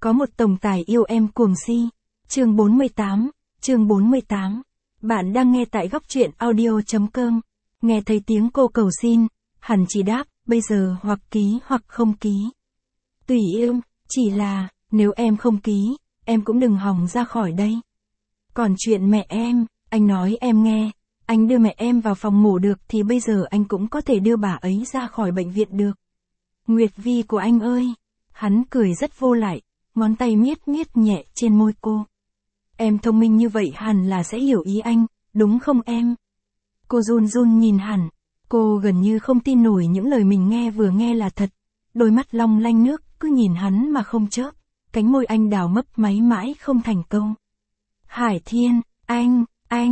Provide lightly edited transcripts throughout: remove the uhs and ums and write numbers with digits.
Có một tổng tài yêu em cuồng si. Chương 48. Bạn đang nghe tại góc truyện audio.com. Nghe thấy tiếng cô cầu xin, hắn chỉ đáp, bây giờ hoặc ký hoặc không ký. Tùy em, chỉ là, nếu em không ký, em cũng đừng hòng ra khỏi đây. Còn chuyện mẹ em, anh nói em nghe, anh đưa mẹ em vào phòng mổ được thì bây giờ anh cũng có thể đưa bà ấy ra khỏi bệnh viện được. Nguyệt Vi của anh ơi! Hắn cười rất vô lại, ngón tay miết miết nhẹ trên môi cô. Em thông minh như vậy hẳn là sẽ hiểu ý anh, đúng không em? Cô run run nhìn hắn, cô gần như không tin nổi những lời mình vừa nghe là thật. Đôi mắt long lanh nước cứ nhìn hắn mà không chớp, cánh môi anh đào mấp máy mãi không thành câu. Hải Thiên, anh,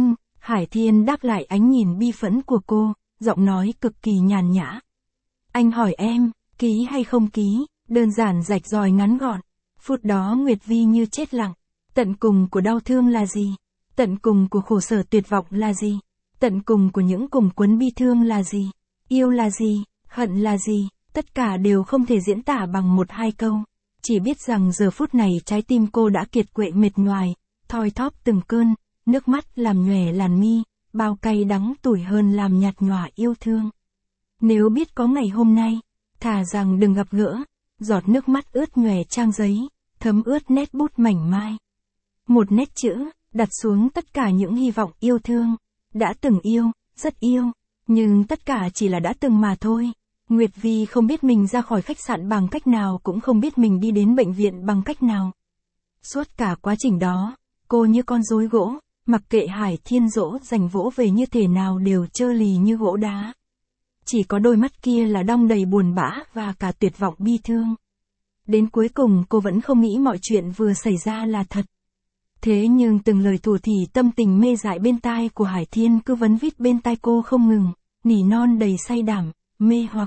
Hải Thiên đáp lại ánh nhìn bi phẫn của cô, giọng nói cực kỳ nhàn nhã. Anh hỏi em, ký hay không ký, đơn giản rạch ròi ngắn gọn. Phút đó Nguyệt Vi như chết lặng. Tận cùng của đau thương là gì? Tận cùng của khổ sở tuyệt vọng là gì? Tận cùng của những cùng quấn bi thương là gì? Yêu là gì? Hận là gì? Tất cả đều không thể diễn tả bằng một hai câu. Chỉ biết rằng giờ phút này trái tim cô đã kiệt quệ mệt nhoài, thoi thóp từng cơn, nước mắt làm nhòe làn mi, bao cay đắng tủi hơn làm nhạt nhòa yêu thương. Nếu biết có ngày hôm nay, thà rằng đừng gặp gỡ, giọt nước mắt ướt nhòe trang giấy, thấm ướt nét bút mảnh mai. Một nét chữ, đặt xuống tất cả những hy vọng yêu thương. Đã từng yêu, rất yêu, nhưng tất cả chỉ là đã từng mà thôi. Nguyệt Vi không biết mình ra khỏi khách sạn bằng cách nào, cũng không biết mình đi đến bệnh viện bằng cách nào. Suốt cả quá trình đó, cô như con rối gỗ, mặc kệ Hải Thiên dỗ dành vỗ về như thế nào đều trơ lì như gỗ đá. Chỉ có đôi mắt kia là đong đầy buồn bã và cả tuyệt vọng bi thương. Đến cuối cùng cô vẫn không nghĩ mọi chuyện vừa xảy ra là thật. Thế nhưng từng lời thủ thỉ tâm tình mê dại bên tai của Hải Thiên cứ vấn vít bên tai cô không ngừng, nỉ non đầy say đảm, mê hoặc.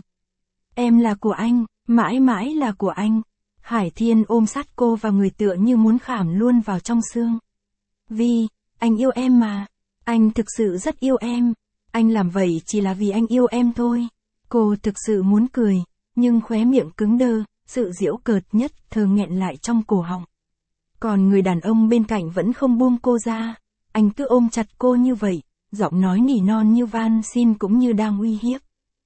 Em là của anh, mãi mãi là của anh. Hải Thiên ôm sát cô vào người tựa như muốn khảm luôn vào trong xương. Vi, anh yêu em mà. Anh thực sự rất yêu em. Anh làm vậy chỉ là vì anh yêu em thôi. Cô thực sự muốn cười, nhưng khóe miệng cứng đơ, sự giễu cợt nhất thơ nghẹn lại trong cổ họng. Còn người đàn ông bên cạnh vẫn không buông cô ra. Anh cứ ôm chặt cô như vậy, giọng nói nỉ non như van xin cũng như đang uy hiếp.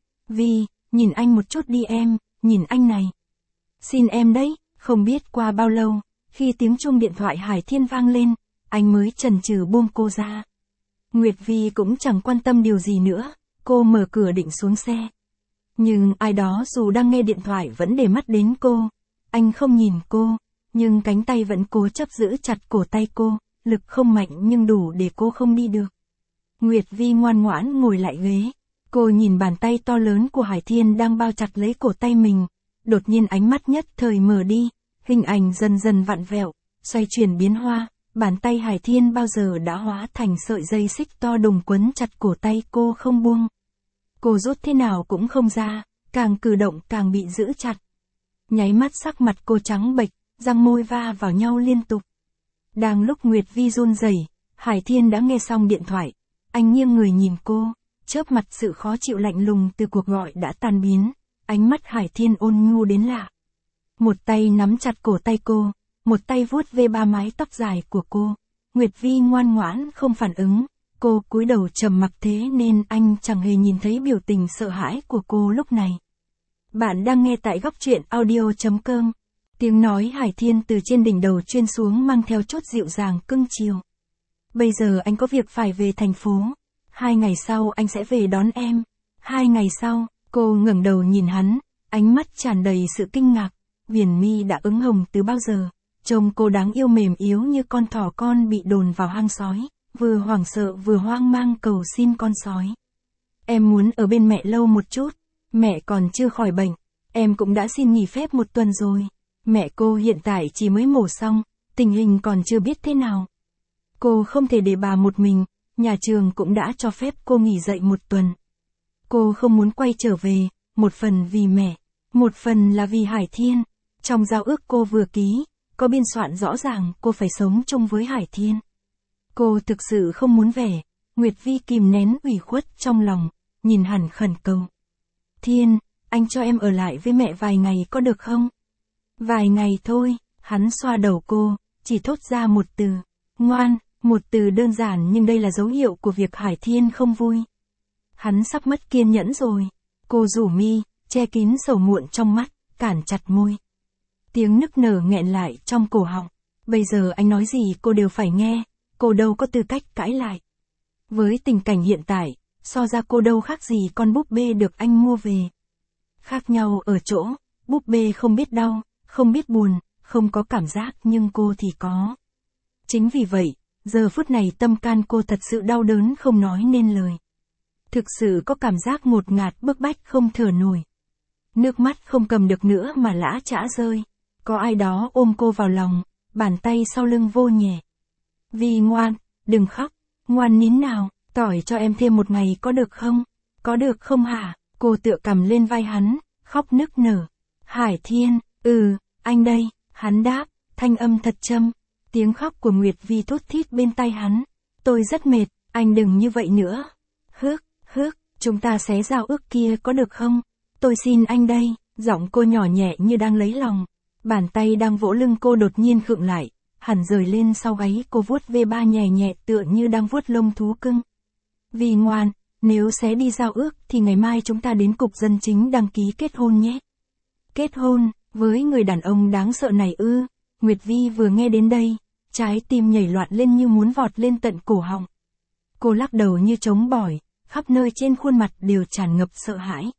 Vi, nhìn anh một chút đi em, nhìn anh này. Xin em đấy. Không biết qua bao lâu, khi tiếng chuông điện thoại Hải Thiên vang lên, anh mới chần chừ buông cô ra. Nguyệt Vi cũng chẳng quan tâm điều gì nữa, cô mở cửa định xuống xe. Nhưng ai đó dù đang nghe điện thoại vẫn để mắt đến cô. Anh không nhìn cô, nhưng cánh tay vẫn cố chấp giữ chặt cổ tay cô, lực không mạnh nhưng đủ để cô không đi được. Nguyệt Vi ngoan ngoãn ngồi lại ghế. Cô nhìn bàn tay to lớn của Hải Thiên đang bao chặt lấy cổ tay mình. Đột nhiên ánh mắt nhất thời mở đi, hình ảnh dần dần vặn vẹo, xoay chuyển biến hoa. Bàn tay Hải Thiên bao giờ đã hóa thành sợi dây xích to đùng quấn chặt cổ tay cô không buông. Cô rút thế nào cũng không ra, càng cử động càng bị giữ chặt. Nháy mắt sắc mặt cô trắng bệch, răng môi va vào nhau liên tục. Đang lúc Nguyệt Vi run rẩy, Hải Thiên đã nghe xong điện thoại. Anh nghiêng người nhìn cô, chớp mặt sự khó chịu lạnh lùng từ cuộc gọi đã tan biến. Ánh mắt Hải Thiên ôn nhu đến lạ. Một tay nắm chặt cổ tay cô, một tay vuốt ve ba mái tóc dài của cô. Nguyệt Vi ngoan ngoãn không phản ứng. Cô cúi đầu trầm mặc thế nên anh chẳng hề nhìn thấy biểu tình sợ hãi của cô lúc này. Bạn đang nghe tại góc truyện audio.com. Tiếng nói Hải Thiên từ trên đỉnh đầu chuyên xuống mang theo chút dịu dàng cưng chiều. Bây giờ anh có việc phải về thành phố. 2 ngày sau anh sẽ về đón em. 2 ngày sau, cô ngẩng đầu nhìn hắn, ánh mắt tràn đầy sự kinh ngạc. Viền mi đã ửng hồng từ bao giờ. Trông cô đáng yêu mềm yếu như con thỏ con bị đồn vào hang sói, vừa hoảng sợ vừa hoang mang cầu xin con sói. Em muốn ở bên mẹ lâu một chút. Mẹ còn chưa khỏi bệnh. Em cũng đã xin nghỉ phép 1 tuần rồi. Mẹ cô hiện tại chỉ mới mổ xong, tình hình còn chưa biết thế nào. Cô không thể để bà một mình, nhà trường cũng đã cho phép cô nghỉ dạy 1 tuần. Cô không muốn quay trở về, một phần vì mẹ, một phần là vì Hải Thiên. Trong giao ước cô vừa ký, có biên soạn rõ ràng cô phải sống chung với Hải Thiên. Cô thực sự không muốn về. Nguyệt Vi kìm nén ủy khuất trong lòng, nhìn hắn khẩn cầu. Thiên, anh cho em ở lại với mẹ vài ngày có được không? Vài ngày thôi, Hắn xoa đầu cô, chỉ thốt ra một từ, ngoan, một từ đơn giản nhưng đây là dấu hiệu của việc Hải Thiên không vui. Hắn sắp mất kiên nhẫn rồi. Cô rủ mi, che kín sầu muộn trong mắt, cản chặt môi. Tiếng nức nở nghẹn lại trong cổ họng. Bây giờ anh nói gì cô đều phải nghe, cô đâu có tư cách cãi lại. Với tình cảnh hiện tại, so ra cô đâu khác gì con búp bê được anh mua về. Khác nhau ở chỗ, búp bê không biết đau, không biết buồn, không có cảm giác nhưng cô thì có. Chính vì vậy, giờ phút này tâm can cô thật sự đau đớn không nói nên lời. Thực sự có cảm giác ngột ngạt bức bách không thở nổi. Nước mắt không cầm được nữa mà lã chã rơi. Có ai đó ôm cô vào lòng, bàn tay sau lưng vô nhẹ. Vi ngoan, đừng khóc, ngoan nín nào, tỏi cho em thêm một ngày có được không? Có được không hả? Cô tựa cầm lên vai hắn, khóc nức nở. Hải Thiên, anh đây, hắn đáp, thanh âm thật châm. Tiếng khóc của Nguyệt Vi thút thít bên tai hắn. Tôi rất mệt, anh đừng như vậy nữa. Hước, chúng ta xé giao ước kia có được không? Tôi xin anh đây, giọng cô nhỏ nhẹ như đang lấy lòng. Bàn tay đang vỗ lưng cô đột nhiên khựng lại, hẳn rời lên sau gáy cô vuốt ve ba nhẹ nhẹ tựa như đang vuốt lông thú cưng. Vì ngoan, nếu xé đi giao ước thì ngày mai chúng ta đến cục dân chính đăng ký kết hôn nhé. Kết hôn, với người đàn ông đáng sợ này ư? Nguyệt Vi vừa nghe đến đây, trái tim nhảy loạn lên như muốn vọt lên tận cổ họng. Cô lắc đầu như trống bỏi, khắp nơi trên khuôn mặt đều tràn ngập sợ hãi.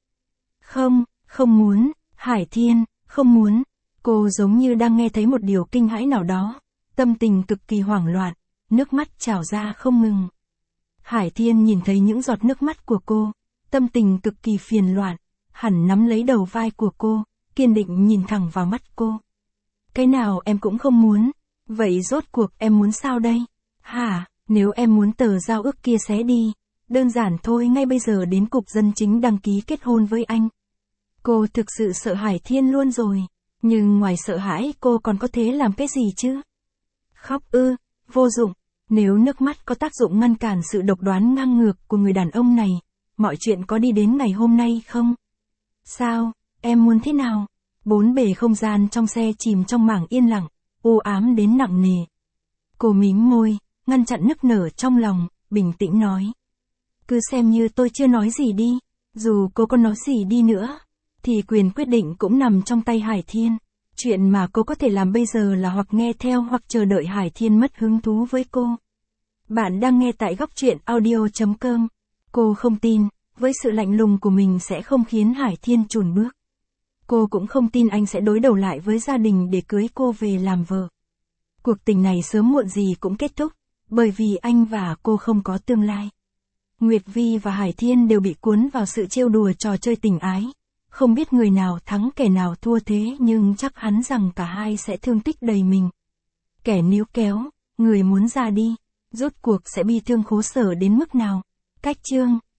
Không muốn, Hải Thiên, không muốn. Cô giống như đang nghe thấy một điều kinh hãi nào đó, tâm tình cực kỳ hoảng loạn, nước mắt trào ra không ngừng. Hải Thiên nhìn thấy những giọt nước mắt của cô, tâm tình cực kỳ phiền loạn, hẳn nắm lấy đầu vai của cô, kiên định nhìn thẳng vào mắt cô. Cái nào em cũng không muốn, vậy rốt cuộc em muốn sao đây? Hả, nếu em muốn tờ giao ước kia xé đi, đơn giản thôi ngay bây giờ đến cục dân chính đăng ký kết hôn với anh. Cô thực sự sợ Hải Thiên luôn rồi, nhưng ngoài sợ hãi cô còn có thể làm cái gì chứ? Khóc vô dụng, nếu nước mắt có tác dụng ngăn cản sự độc đoán ngang ngược của người đàn ông này, mọi chuyện có đi đến ngày hôm nay không? Sao, em muốn thế nào? Bốn bề không gian trong xe chìm trong mảng yên lặng, u ám đến nặng nề. Cô mím môi, ngăn chặn nức nở trong lòng, bình tĩnh nói. Cứ xem như tôi chưa nói gì đi, dù cô có nói gì đi nữa, thì quyền quyết định cũng nằm trong tay Hải Thiên. Chuyện mà cô có thể làm bây giờ là hoặc nghe theo hoặc chờ đợi Hải Thiên mất hứng thú với cô. Bạn đang nghe tại góc truyện audio.com. Cô không tin, với sự lạnh lùng của mình sẽ không khiến Hải Thiên chùn bước. Cô cũng không tin anh sẽ đối đầu lại với gia đình để cưới cô về làm vợ. Cuộc tình này sớm muộn gì cũng kết thúc, bởi vì anh và cô không có tương lai. Nguyệt Vi và Hải Thiên đều bị cuốn vào sự trêu đùa trò chơi tình ái. Không biết người nào thắng kẻ nào thua thế nhưng chắc hắn rằng cả hai sẽ thương tích đầy mình. Kẻ níu kéo, người muốn ra đi, rốt cuộc sẽ bi thương khổ sở đến mức nào. Cách chương